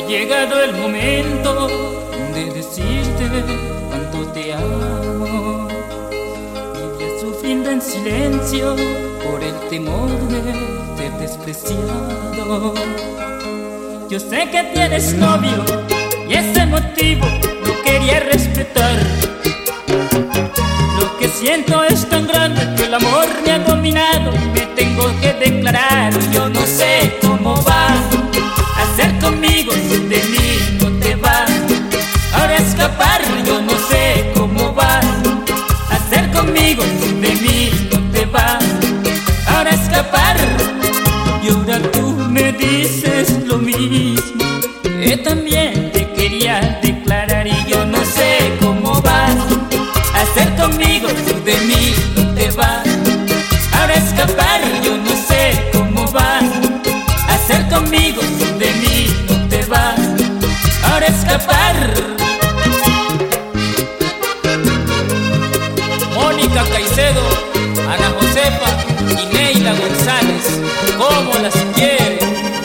llegado el momento de decirte cuánto te amo. Vivía sufriendo en silencio por el temor de ser despreciado. Yo sé que tienes novio y ese motivo lo quería respetar. Lo que siento es tan grande que el amor me ha dominado y me tengo que declarar. Yo no sé cómo va a hacer conmigo si de mí no te va. Ahora escapar, yo no sé cómo va a hacer conmigo si de mí no te va. Ahora escapar, y ahora tú me dices lo mismo, que también te quería declarar. Y yo no sé cómo vas a hacer conmigo si de mí no te va. Ahora escapar, yo no sé cómo vas a hacer conmigo si de mí no te va. Ahora escapar. Mónica Caicedo, Ana Josefa y Neila González, ¿cómo las quiere?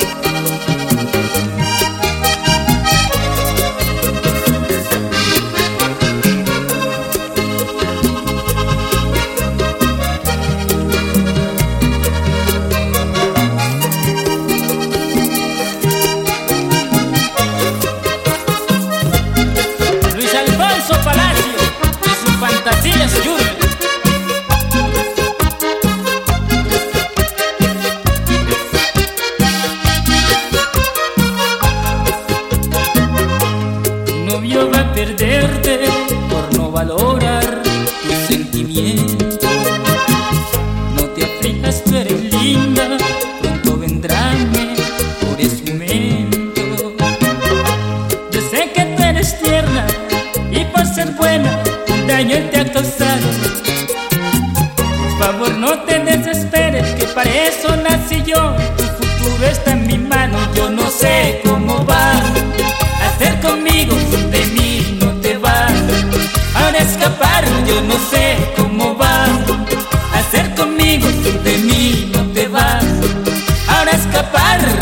Luis Alfonso Palacio y sus fantasías Yuri. Novio va a perderte por no valorar tus sentimientos. No te aflijas, tú eres linda, pronto vendrá por ese momento. Yo sé que tú eres tierna y por ser buena un daño él te ha causado. Por favor no te desesperes, que para eso nací yo. Tu futuro está en mi mano, yo no sé cómo va a hacer conmigo si de mí no te va. Ahora escapar, yo no sé cómo va a hacer conmigo si de mí no te va. Ahora escapar.